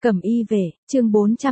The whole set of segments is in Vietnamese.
Cẩm y về, chương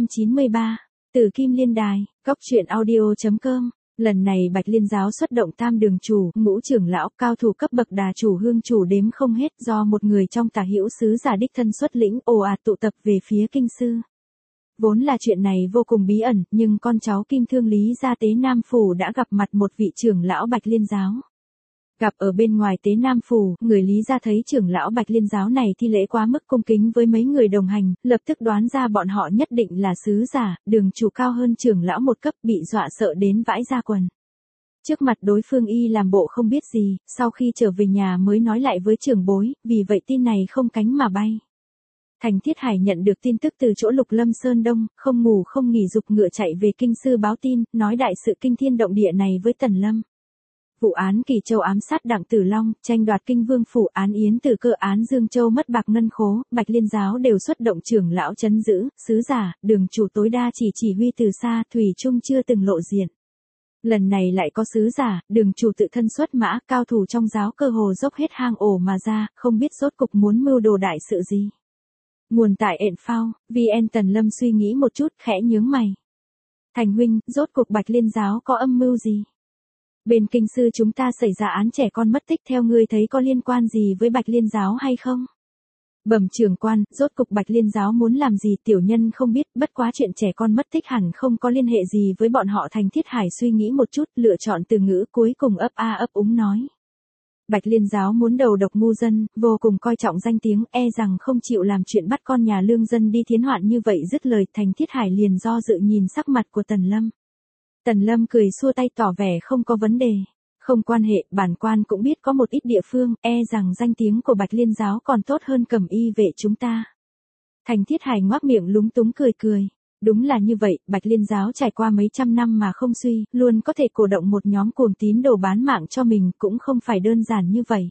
493, từ Kim Liên Đài, góc truyện audio.com. Lần này Bạch Liên giáo xuất động tam đường chủ, ngũ trưởng lão, cao thủ cấp bậc đà chủ hương chủ đếm không hết, do một người trong tả hữu sứ giả đích thân xuất lĩnh ồ ạt tụ tập về phía kinh sư. Vốn là chuyện này vô cùng bí ẩn, nhưng con cháu Kim Thương Lý gia Tế Nam Phủ đã gặp mặt một vị trưởng lão Bạch Liên giáo. Gặp ở bên ngoài Tế Nam Phủ, người Lý gia thấy trưởng lão Bạch Liên giáo này thi lễ quá mức cung kính với mấy người đồng hành, lập tức đoán ra bọn họ nhất định là sứ giả, đường chủ cao hơn trưởng lão một cấp, bị dọa sợ đến vãi ra quần. Trước mặt đối phương y làm bộ không biết gì, sau khi trở về nhà mới nói lại với trưởng bối, vì vậy tin này không cánh mà bay. Thành Thiết Hải nhận được tin tức từ chỗ Lục Lâm Sơn Đông, không ngủ không nghỉ giục ngựa chạy về kinh sư báo tin, nói đại sự kinh thiên động địa này với Tần Lâm. Vụ án Kỳ Châu ám sát Đặng Tử Long, tranh đoạt Kinh Vương phủ, án Yến Tử Cơ, án Dương Châu mất bạc ngân khố, Bạch Liên giáo đều xuất động trưởng lão trấn giữ, sứ giả, đường chủ tối đa chỉ huy từ xa, thủy chung chưa từng lộ diện. Lần này lại có sứ giả, đường chủ tự thân xuất mã, cao thủ trong giáo cơ hồ dốc hết hang ổ mà ra, không biết rốt cục muốn mưu đồ đại sự gì. Nguồn tại ện phao, VN. Tần Lâm suy nghĩ một chút, khẽ nhướng mày. Thành huynh, rốt cục Bạch Liên giáo có âm mưu gì? Bên kinh sư chúng ta xảy ra án trẻ con mất tích, theo ngươi thấy có liên quan gì với Bạch Liên giáo hay không? Bẩm trưởng quan, rốt cục Bạch Liên giáo muốn làm gì tiểu nhân không biết, bất quá chuyện trẻ con mất tích hẳn không có liên hệ gì với bọn họ. Thành Thiết Hải suy nghĩ một chút, lựa chọn từ ngữ cuối cùng ấp a ấp úng nói. Bạch Liên giáo muốn đầu độc ngu dân, vô cùng coi trọng danh tiếng, e rằng không chịu làm chuyện bắt con nhà lương dân đi thiến hoạn như vậy. Dứt lời, Thành Thiết Hải liền do dự nhìn sắc mặt của Tần Lâm. Tần Lâm cười xua tay tỏ vẻ không có vấn đề. Không quan hệ, bản quan cũng biết có một ít địa phương, e rằng danh tiếng của Bạch Liên giáo còn tốt hơn Cẩm y vệ chúng ta. Thành Thiết Hải ngoác miệng lúng túng cười cười. Đúng là như vậy, Bạch Liên giáo trải qua mấy trăm năm mà không suy, luôn có thể cổ động một nhóm cuồng tín đồ bán mạng cho mình, cũng không phải đơn giản như vậy.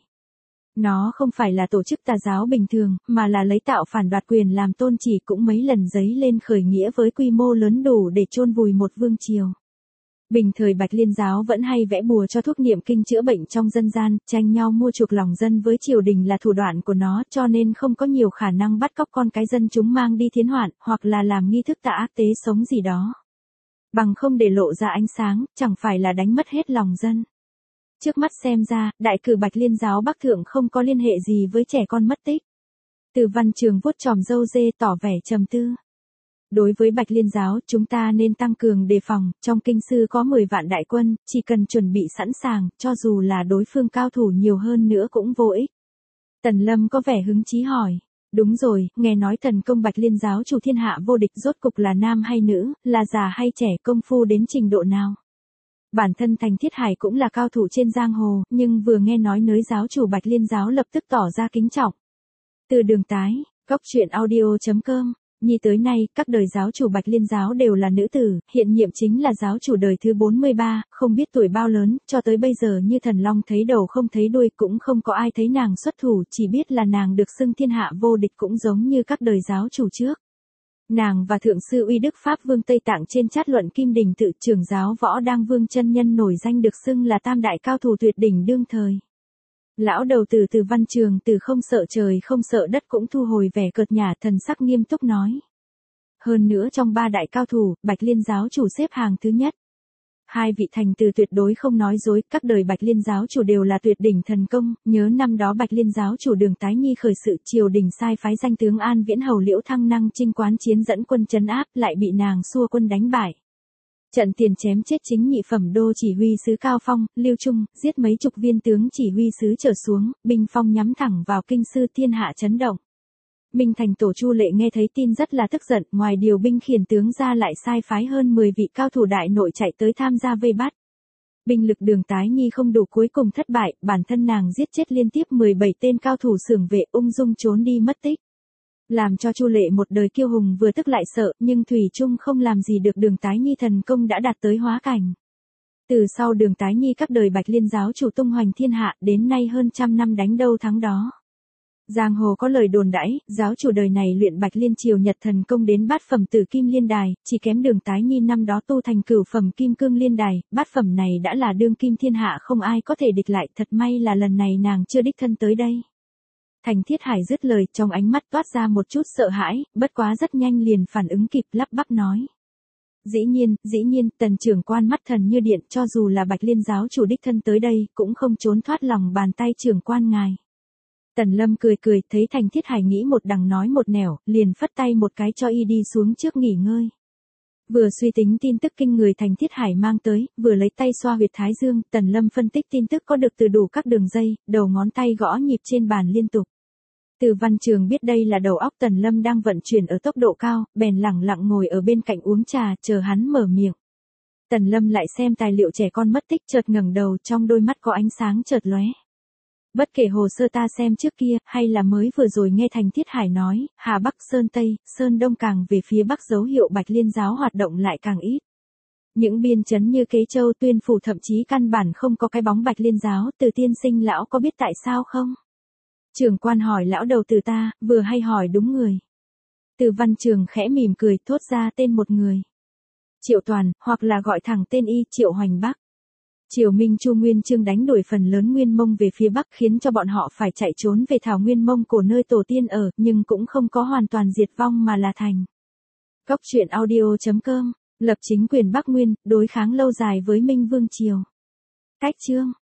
Nó không phải là tổ chức tà giáo bình thường, mà là lấy tạo phản đoạt quyền làm tôn chỉ, cũng mấy lần giấy lên khởi nghĩa với quy mô lớn đủ để chôn vùi một vương triều. Bình thời Bạch Liên giáo vẫn hay vẽ bùa cho thuốc niệm kinh chữa bệnh trong dân gian, tranh nhau mua chuộc lòng dân với triều đình là thủ đoạn của nó, cho nên không có nhiều khả năng bắt cóc con cái dân chúng mang đi thiến hoạn, hoặc là làm nghi thức tà ác tế sống gì đó. Bằng không để lộ ra ánh sáng, chẳng phải là đánh mất hết lòng dân. Trước mắt xem ra, đại cử Bạch Liên giáo Bắc Thượng không có liên hệ gì với trẻ con mất tích. Từ Văn Trường vuốt chòm râu dê tỏ vẻ trầm tư. Đối với Bạch Liên giáo, chúng ta nên tăng cường đề phòng, trong kinh sư có 10 vạn đại quân, chỉ cần chuẩn bị sẵn sàng, cho dù là đối phương cao thủ nhiều hơn nữa cũng vô ích. Tần Lâm có vẻ hứng chí hỏi. Đúng rồi, nghe nói thần công Bạch Liên giáo chủ thiên hạ vô địch, rốt cục là nam hay nữ, là già hay trẻ, công phu đến trình độ nào? Bản thân Thành Thiết Hải cũng là cao thủ trên giang hồ, nhưng vừa nghe nói nới giáo chủ Bạch Liên giáo lập tức tỏ ra kính trọng. Từ Đường Tái, góc truyện audio.com. Nhi tới nay, các đời giáo chủ Bạch Liên giáo đều là nữ tử, hiện nhiệm chính là giáo chủ đời thứ 43, không biết tuổi bao lớn, cho tới bây giờ như thần long thấy đầu không thấy đuôi, cũng không có ai thấy nàng xuất thủ, chỉ biết là nàng được xưng thiên hạ vô địch cũng giống như các đời giáo chủ trước. Nàng và Thượng sư Uy Đức Pháp Vương Tây Tạng trên chát luận Kim Đình Tự, trưởng giáo Võ Đăng Vương chân nhân nổi danh được xưng là tam đại cao thủ tuyệt đỉnh đương thời. Lão đầu tử Từ Văn Trường từ không sợ trời không sợ đất cũng thu hồi vẻ cợt nhả, thần sắc nghiêm túc nói. Hơn nữa trong 3 đại cao thủ, Bạch Liên giáo chủ xếp hàng thứ nhất. 2 vị thành từ tuyệt đối không nói dối, các đời Bạch Liên giáo chủ đều là tuyệt đỉnh thần công, nhớ năm đó Bạch Liên giáo chủ Đường Tái Nhi khởi sự, triều đình sai phái danh tướng An Viễn Hầu Liễu Thăng Năng chinh quán chiến dẫn quân trấn áp, lại bị nàng xua quân đánh bại. Trận tiền chém chết chính nhị phẩm đô chỉ huy sứ Cao Phong, Lưu Trung, giết mấy chục viên tướng chỉ huy sứ trở xuống, binh phong nhắm thẳng vào kinh sư, thiên hạ chấn động. Minh Thành tổ Chu Lệ nghe thấy tin rất là tức giận, ngoài điều binh khiển tướng ra lại sai phái hơn 10 vị cao thủ đại nội chạy tới tham gia vây bắt. Binh lực Đường Tái Nhi không đủ, cuối cùng thất bại, bản thân nàng giết chết liên tiếp 17 tên cao thủ xưởng vệ, ung dung trốn đi mất tích. Làm cho Chu Lệ một đời kiêu hùng vừa tức lại sợ, nhưng thủy chung không làm gì được Đường Tái Nhi thần công đã đạt tới hóa cảnh. Từ sau Đường Tái Nhi các đời Bạch Liên giáo chủ tung hoành thiên hạ, đến nay hơn trăm năm đánh đâu thắng đó. Giang hồ có lời đồn đãi, giáo chủ đời này luyện Bạch Liên triều Nhật thần công đến bát phẩm Tử Kim Liên Đài, chỉ kém Đường Tái Nhi năm đó tu thành cửu phẩm Kim Cương Liên Đài, bát phẩm này đã là đương kim thiên hạ không ai có thể địch lại, thật may là lần này nàng chưa đích thân tới đây. Thành Thiết Hải dứt lời, trong ánh mắt toát ra một chút sợ hãi, bất quá rất nhanh liền phản ứng kịp, lắp bắp nói. Dĩ nhiên, Tần trưởng quan mắt thần như điện, cho dù là Bạch Liên giáo chủ đích thân tới đây, cũng không trốn thoát lòng bàn tay trưởng quan ngài. Tần Lâm cười, thấy Thành Thiết Hải nghĩ một đằng nói một nẻo, liền phất tay một cái cho y đi xuống trước nghỉ ngơi. Vừa suy tính tin tức kinh người Thành Thiết Hải mang tới, vừa lấy tay xoa huyệt thái dương, Tần Lâm phân tích tin tức có được từ đủ các đường dây, đầu ngón tay gõ nhịp trên bàn liên tục. Từ Văn Trường biết đây là đầu óc Tần Lâm đang vận chuyển ở tốc độ cao, bèn lẳng lặng ngồi ở bên cạnh uống trà, chờ hắn mở miệng. Tần Lâm lại xem tài liệu trẻ con mất tích, chợt ngẩng đầu, trong đôi mắt có ánh sáng chợt lóe. Bất kể hồ sơ ta xem trước kia, hay là mới vừa rồi nghe Thành Thiết Hải nói, Hà Bắc Sơn Tây, Sơn Đông càng về phía Bắc dấu hiệu Bạch Liên giáo hoạt động lại càng ít. Những biên chấn như Kế Châu, Tuyên Phủ thậm chí căn bản không có cái bóng Bạch Liên giáo, Từ tiên sinh lão có biết tại sao không? Trưởng quan hỏi lão đầu từ ta, vừa hay hỏi đúng người. Từ Văn Trường khẽ mỉm cười, thốt ra tên một người. Triệu Toàn, hoặc là gọi thẳng tên y, Triệu Hoành Bắc. Triều Minh Chu Nguyên Chương đánh đuổi phần lớn Nguyên Mông về phía Bắc, khiến cho bọn họ phải chạy trốn về thảo Nguyên Mông Cổ nơi tổ tiên ở, nhưng cũng không có hoàn toàn diệt vong mà là thành. Cóc truyện audio.com, lập chính quyền Bắc Nguyên, đối kháng lâu dài với Minh Vương Triều. Cách chương